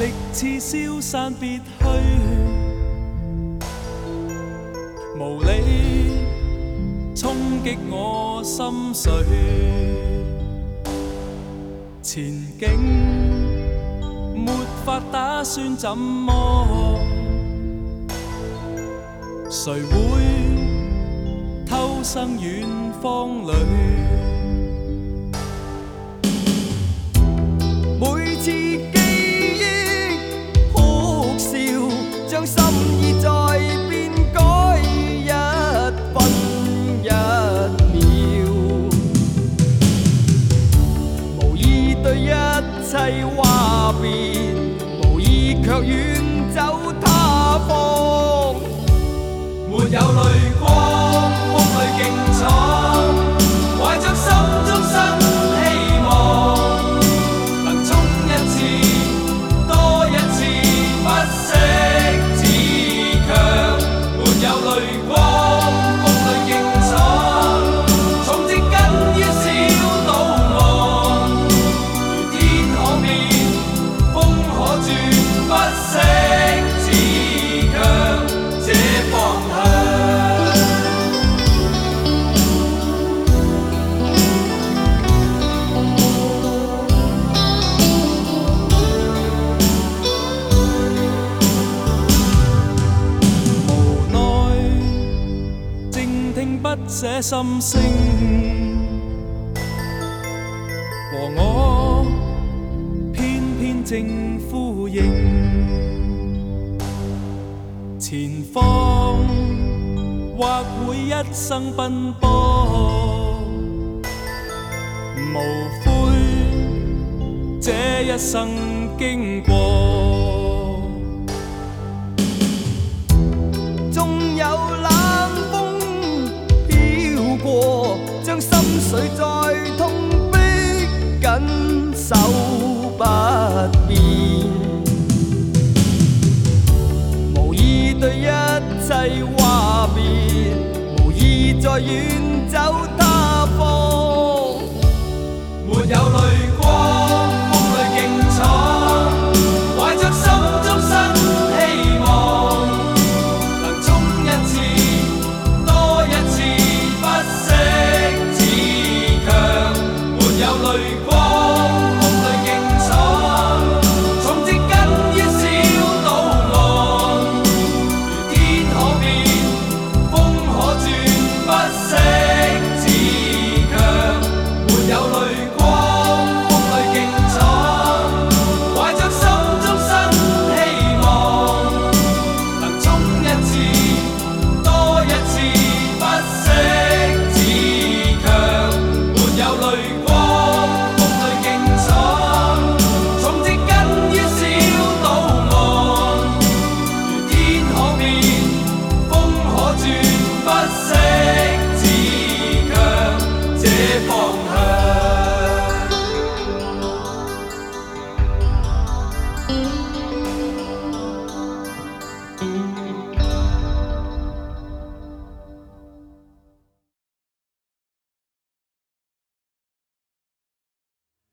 力似消散別去，無理衝擊我心碎，前景沒法打算怎麼，誰會偷生遠方裏？ 每次記憶哭笑，將心意再變改一分一秒，無意對一切話別，無意卻遠走他方。沒有淚光，風裏勁闖，懷着心中新希望，能衝一次，多一次，不息自強。沒有淚光，風裏勁闖，從植根於小島岸，如天可變，風可轉，不息自強，這方向。不捨心聲，和我偏偏正呼應，前方或會一生奔波，無悔這一生經過，縱有將心碎再痛逼緊手不變，無意對一切話別，無意再遠走。